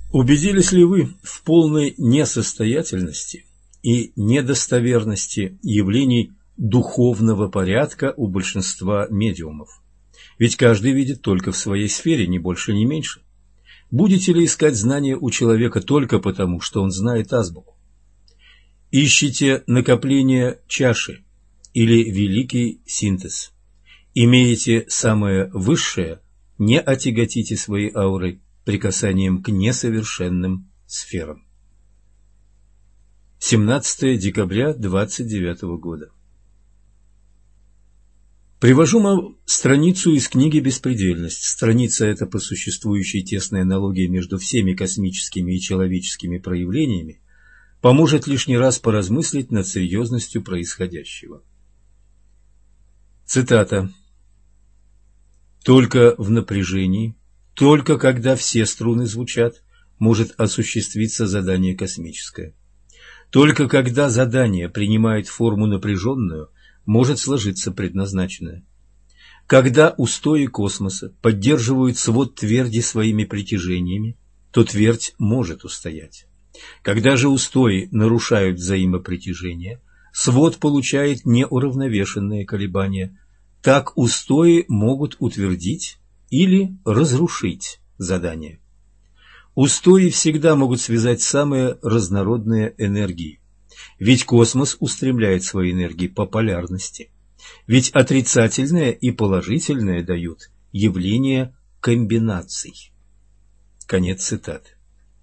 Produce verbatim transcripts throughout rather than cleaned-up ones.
Убедились ли вы в полной несостоятельности и недостоверности явлений духовного порядка у большинства медиумов? Ведь каждый видит только в своей сфере, ни больше, ни меньше. Будете ли искать знания у человека только потому, что он знает азбуку? Ищите накопление чаши или великий синтез. Имеете самое высшее, не отяготите своей аурой прикасанием к несовершенным сферам. семнадцатое декабря двадцать девятого года. Привожу вам страницу из книги «Беспредельность». Страница эта по существующей тесной аналогии между всеми космическими и человеческими проявлениями поможет лишний раз поразмыслить над серьезностью происходящего. Цитата. «Только в напряжении, только когда все струны звучат, может осуществиться задание космическое. Только когда задание принимает форму напряженную, может сложиться предназначенное. Когда устои космоса поддерживают свод тверди своими притяжениями, то твердь может устоять. Когда же устои нарушают взаимопритяжение, свод получает неуравновешенные колебания. Так устои могут утвердить или разрушить задание. Устои всегда могут связать самые разнородные энергии. Ведь космос устремляет свои энергии по полярности. Ведь отрицательное и положительное дают явление комбинаций». Конец цитаты.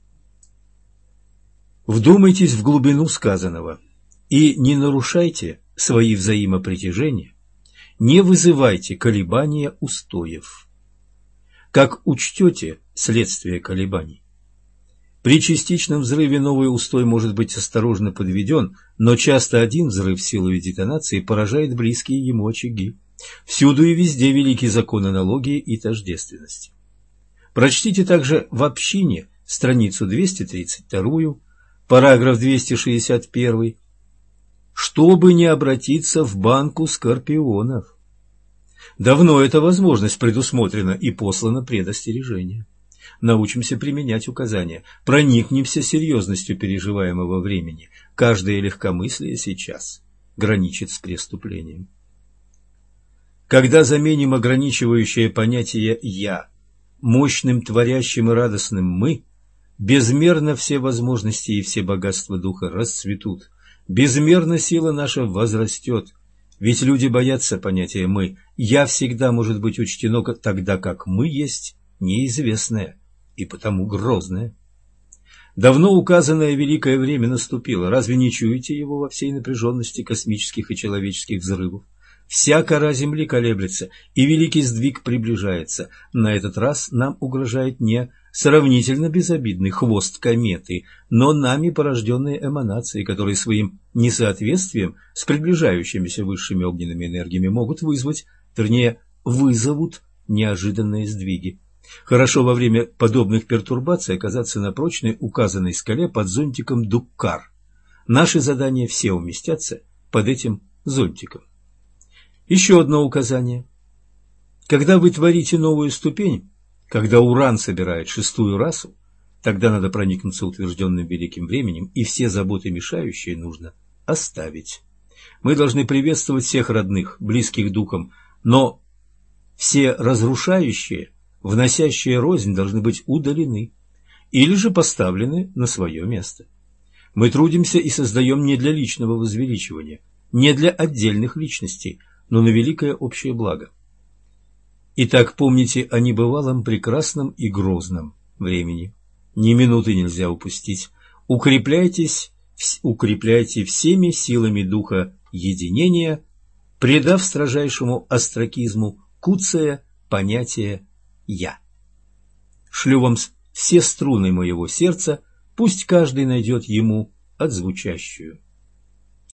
Вдумайтесь в глубину сказанного и не нарушайте свои взаимопритяжения, не вызывайте колебания устоев. Как учтете следствие колебаний? При частичном взрыве новый устой может быть осторожно подведен, но часто один взрыв силой детонации поражает близкие ему очаги. Всюду и везде великий закон аналогии и тождественности. Прочтите также в «Общине» страницу двести тридцать два, параграф двести шестьдесят один, чтобы не обратиться в банку скорпионов. Давно эта возможность предусмотрена и послано предостережение. Научимся применять указания, проникнемся серьезностью переживаемого времени. Каждое легкомыслие сейчас граничит с преступлением. Когда заменим ограничивающее понятие «я» мощным, творящим и радостным «мы», безмерно все возможности и все богатства духа расцветут, безмерно сила наша возрастет. Ведь люди боятся понятия «мы». «Я» всегда может быть учтено тогда, как «мы» есть неизвестное и потому грозное. Давно указанное великое время наступило. Разве не чуете его во всей напряженности космических и человеческих взрывов? Вся кора Земли колеблется, и великий сдвиг приближается. На этот раз нам угрожает не сравнительно безобидный хвост кометы, но нами порожденные эманации, которые своим несоответствием с приближающимися высшими огненными энергиями могут вызвать, вернее, вызовут неожиданные сдвиги. Хорошо во время подобных пертурбаций оказаться на прочной указанной скале под зонтиком Дуккар. Наши задания все уместятся под этим зонтиком. Еще одно указание. Когда вы творите новую ступень, когда Уран собирает шестую расу, тогда надо проникнуться утвержденным великим временем, и все заботы мешающие нужно оставить. Мы должны приветствовать всех родных, близких духом, но все разрушающие, вносящие рознь, должны быть удалены или же поставлены на свое место. Мы трудимся и создаем не для личного возвеличивания, не для отдельных личностей, но на великое общее благо. Итак, помните о небывалом, прекрасном и грозном времени. Ни минуты нельзя упустить. Укрепляйтесь, укрепляйте всеми силами духа единения, предав строжайшему остракизму куцое понятие «я». Шлю вам все струны моего сердца, пусть каждый найдет ему отзвучащую.